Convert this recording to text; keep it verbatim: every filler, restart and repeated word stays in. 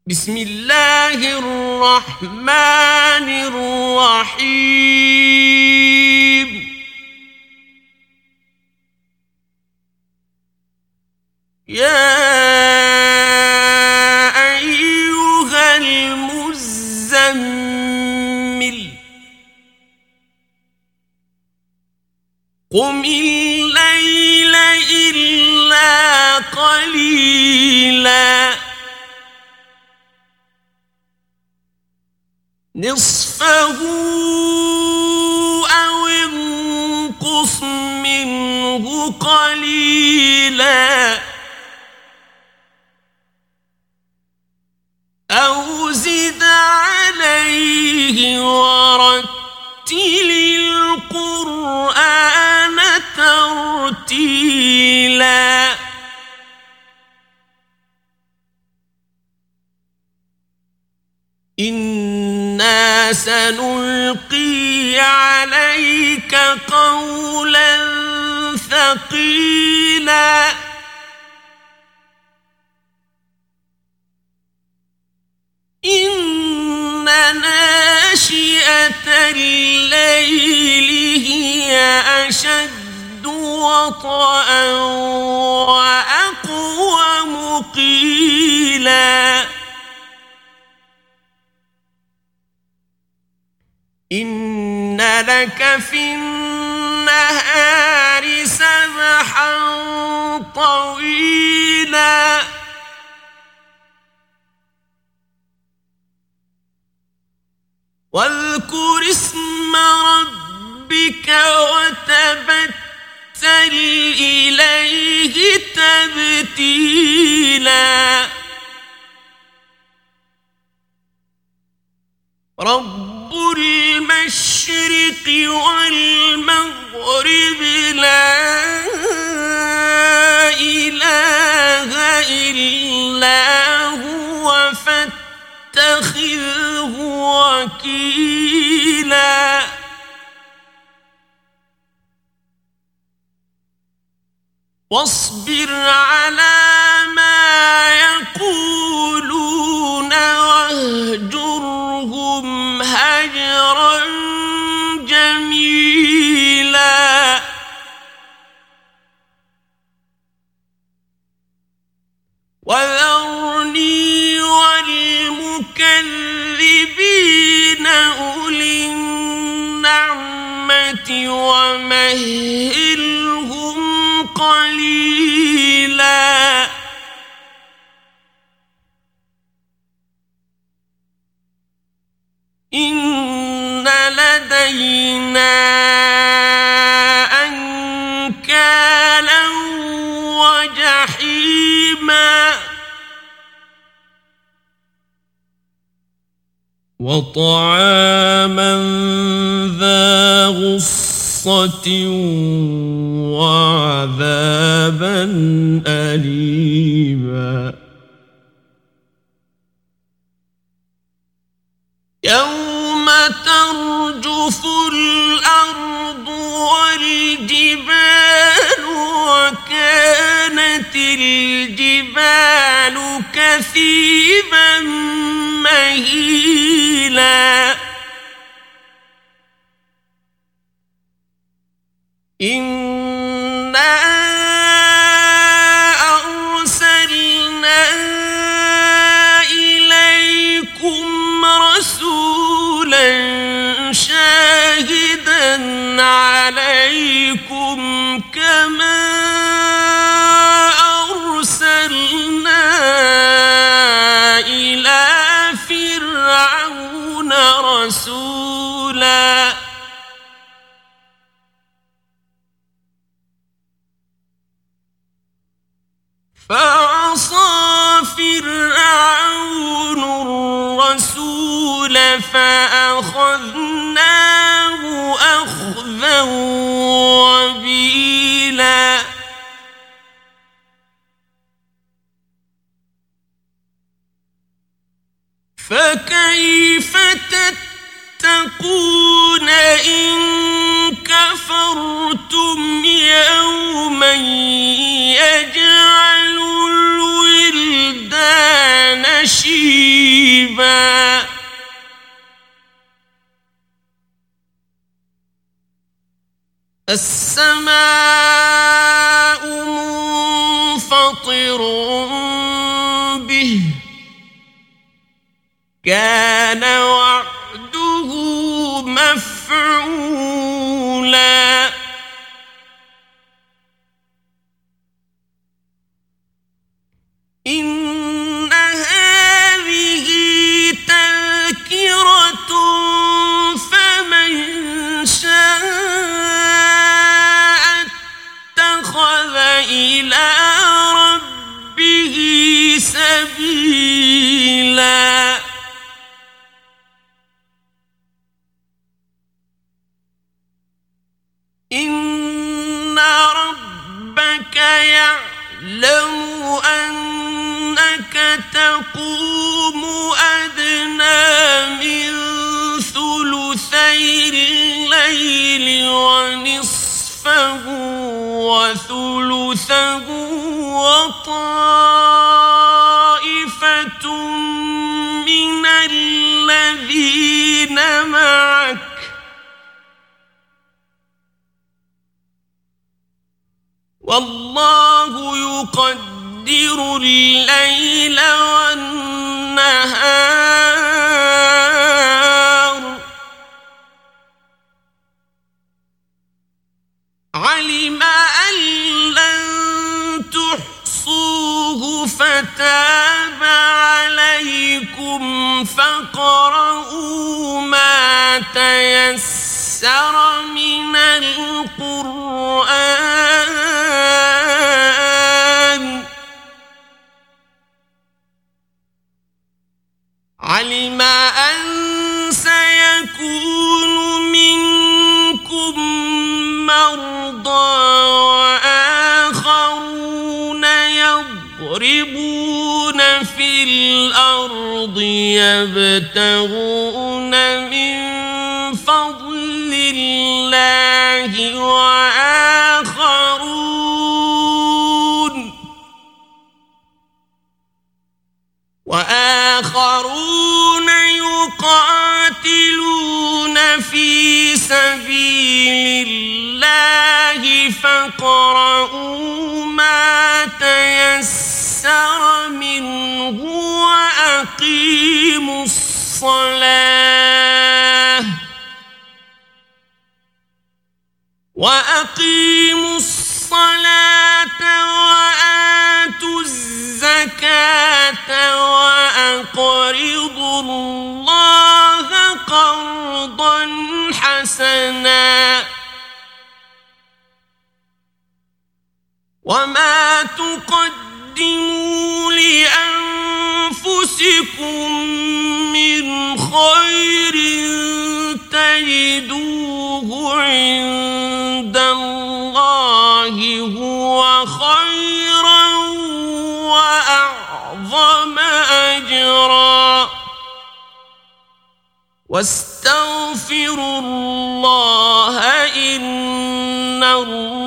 بسم الله الرحمن الرحيم يا أيها المزمل قم الليل إلا قليلا نصفه أو انقص منه قليلا أو زد عليه ورتل القرآن ترتيلا إنا سنلقي عليك قولا ثقيلا إن ناشئة الليل هي أشد وطئا وأقوم قيلا إن لك في النهار سبحا طويلا واذكر اسم ربك وتبتل إليه تبتيلا رب المشرق والمغرب لا إله إلا هو فاتخذه وكيلا واصبر على ما يقولون واهجرهم هجرا جميلا وذرني والمكذبين أولي النعمة ومهلهم قليلا إن لدينا أنكالا وجحيما وطعاما ذا غصة وعذابا أليما يوم ترجف الأرض والجبال وكانت الجبال كثيبا مهيلا إنا أرسلنا إليكم رسولا شاهدا عليكم كما أرسلنا إلى فرعون رسولا فعصى فرعون الرسول فأخذناه أخذا وبيلا فكيف تتقون إن كفرتم يوما يجعل الولدان كان شيبا السماء منفطر به كان وعده مفعولا إن هذه تذكرة فمن شاء اتخذ إلى ربه سبيلا إن ربك يعلم أنك تقوم أدنى من ثلثي الليل ونصفه وثلثه وطائفة من الذين معك والله يقدر الليل والنهار علم أن لن تحصوه فتاب عليكم فاقرؤوا ما تيسر من القرآن علم أن سيكون منكم مرضى وآخرون يضربون في الأرض يبتغون من فضل الله وآخرون وآخرون يقاتلون في سبيل الله فاقرؤوا ما تيسر منه وأقيموا الصلاة وأقيموا الصلاة وآتوا الزكاة وأقرضوا الله قرضا حسنا وما تقدموا لأنفسكم من خير تجدوه عند الله هو خيرا وأعظم أجرا واستغفروا الله إن الله